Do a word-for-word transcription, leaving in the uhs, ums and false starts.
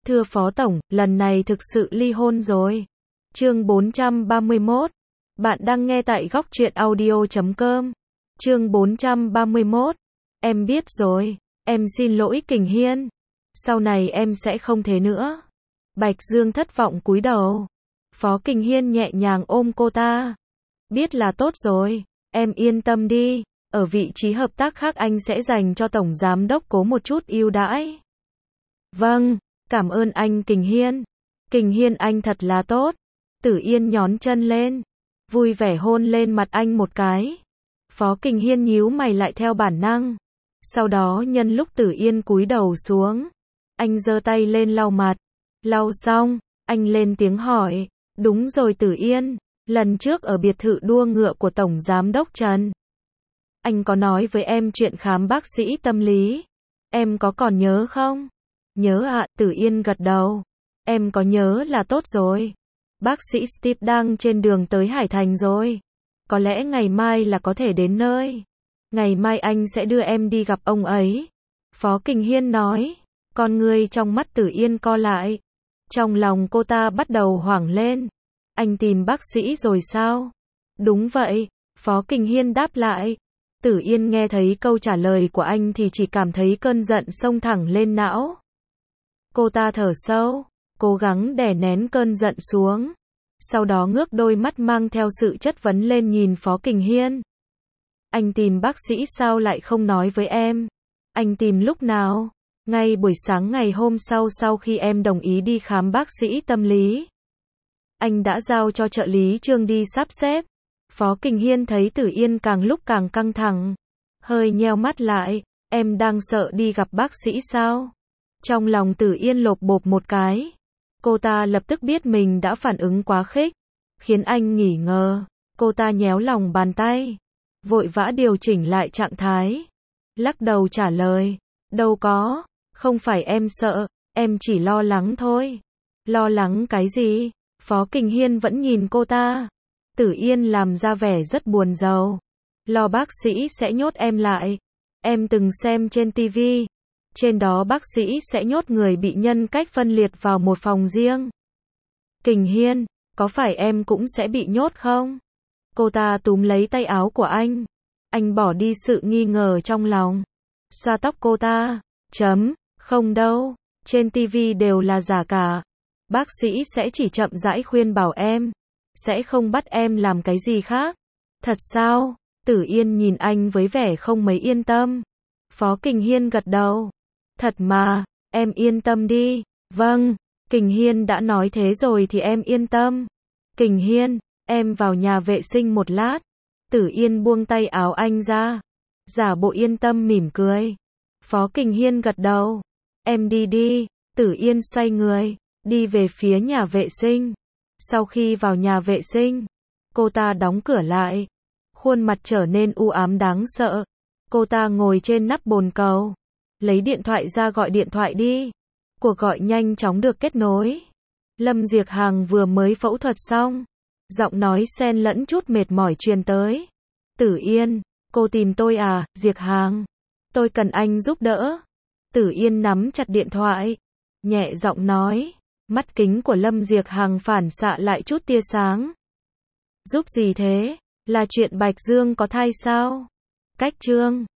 Thưa Phó Tổng, lần này thực sự ly hôn rồi. Chương bốn trăm ba mươi mốt. Bạn đang nghe tại góc truyện audio chấm com. Chương bốn trăm ba mươi mốt. Em biết rồi, em xin lỗi Kình Hiên. Sau này em sẽ không thế nữa. Bạch Dương thất vọng cúi đầu. Phó Kình Hiên nhẹ nhàng ôm cô ta. Biết là tốt rồi, em yên tâm đi. Ở vị trí hợp tác khác anh sẽ dành cho Tổng Giám Đốc Cố một chút ưu đãi. Vâng, cảm ơn anh Kình Hiên. Kình Hiên anh thật là tốt. Tử Yên nhón chân lên, vui vẻ hôn lên mặt anh một cái. Phó Kình Hiên nhíu mày lại theo bản năng. Sau đó nhân lúc Tử Yên cúi đầu xuống, anh giơ tay lên lau mặt. Lau xong, anh lên tiếng hỏi, đúng rồi Tử Yên, lần trước ở biệt thự đua ngựa của Tổng Giám Đốc Trần, anh có nói với em chuyện khám bác sĩ tâm lý. Em có còn nhớ không? Nhớ ạ, Tử Yên gật đầu. Em có nhớ là tốt rồi. Bác sĩ Steve đang trên đường tới Hải Thành rồi. Có lẽ ngày mai là có thể đến nơi. Ngày mai anh sẽ đưa em đi gặp ông ấy. Phó Kình Hiên nói. Con ngươi trong mắt Tử Yên co lại. Trong lòng cô ta bắt đầu hoảng lên. Anh tìm bác sĩ rồi sao? Đúng vậy, Phó Kình Hiên đáp lại. Tử Yên nghe thấy câu trả lời của anh thì chỉ cảm thấy cơn giận xông thẳng lên não. Cô ta thở sâu, cố gắng đè nén cơn giận xuống. Sau đó ngước đôi mắt mang theo sự chất vấn lên nhìn Phó Kình Hiên. Anh tìm bác sĩ sao lại không nói với em? Anh tìm lúc nào? Ngay buổi sáng ngày hôm sau sau khi em đồng ý đi khám bác sĩ tâm lý. Anh đã giao cho trợ lý Trương đi sắp xếp. Phó Kình Hiên thấy Tử Yên càng lúc càng căng thẳng. Hơi nheo mắt lại, em đang sợ đi gặp bác sĩ sao? Trong lòng Tử Yên lộp bộp một cái. Cô ta lập tức biết mình đã phản ứng quá khích, khiến anh nghỉ ngờ. Cô ta nhéo lòng bàn tay, vội vã điều chỉnh lại trạng thái. Lắc đầu trả lời, đâu có, không phải em sợ, em chỉ lo lắng thôi. Lo lắng cái gì? Phó Kình Hiên vẫn nhìn cô ta. Tử Yên làm ra vẻ rất buồn rầu. Lo bác sĩ sẽ nhốt em lại. Em từng xem trên ti vi. Trên đó bác sĩ sẽ nhốt người bị nhân cách phân liệt vào một phòng riêng. Kình Hiên, có phải em cũng sẽ bị nhốt không? Cô ta túm lấy tay áo của anh. Anh bỏ đi sự nghi ngờ trong lòng. Xoa tóc cô ta. Chấm, không đâu. Trên ti vi đều là giả cả. Bác sĩ sẽ chỉ chậm rãi khuyên bảo em. Sẽ không bắt em làm cái gì khác. Thật sao? Tử Yên nhìn anh với vẻ không mấy yên tâm. Phó Kình Hiên gật đầu. Thật mà, em yên tâm đi. Vâng, Kình Hiên đã nói thế rồi thì em yên tâm. Kình Hiên, em vào nhà vệ sinh một lát. Tử Yên buông tay áo anh ra. Giả bộ yên tâm mỉm cười. Phó Kình Hiên gật đầu. Em đi đi. Tử Yên xoay người, đi về phía nhà vệ sinh. Sau khi vào nhà vệ sinh, cô ta đóng cửa lại. Khuôn mặt trở nên u ám đáng sợ. Cô ta ngồi trên nắp bồn cầu. Lấy điện thoại ra gọi điện thoại đi. Cuộc gọi nhanh chóng được kết nối. Lâm Diệc Hằng vừa mới phẫu thuật xong. Giọng nói xen lẫn chút mệt mỏi truyền tới. Tử Yên, cô tìm tôi à, Diệc Hằng? Tôi cần anh giúp đỡ. Tử Yên nắm chặt điện thoại. Nhẹ giọng nói. Mắt kính của Lâm Diệc Hằng phản xạ lại chút tia sáng. Giúp gì thế? Là chuyện Bạch Dương có thai sao? Cách Trương.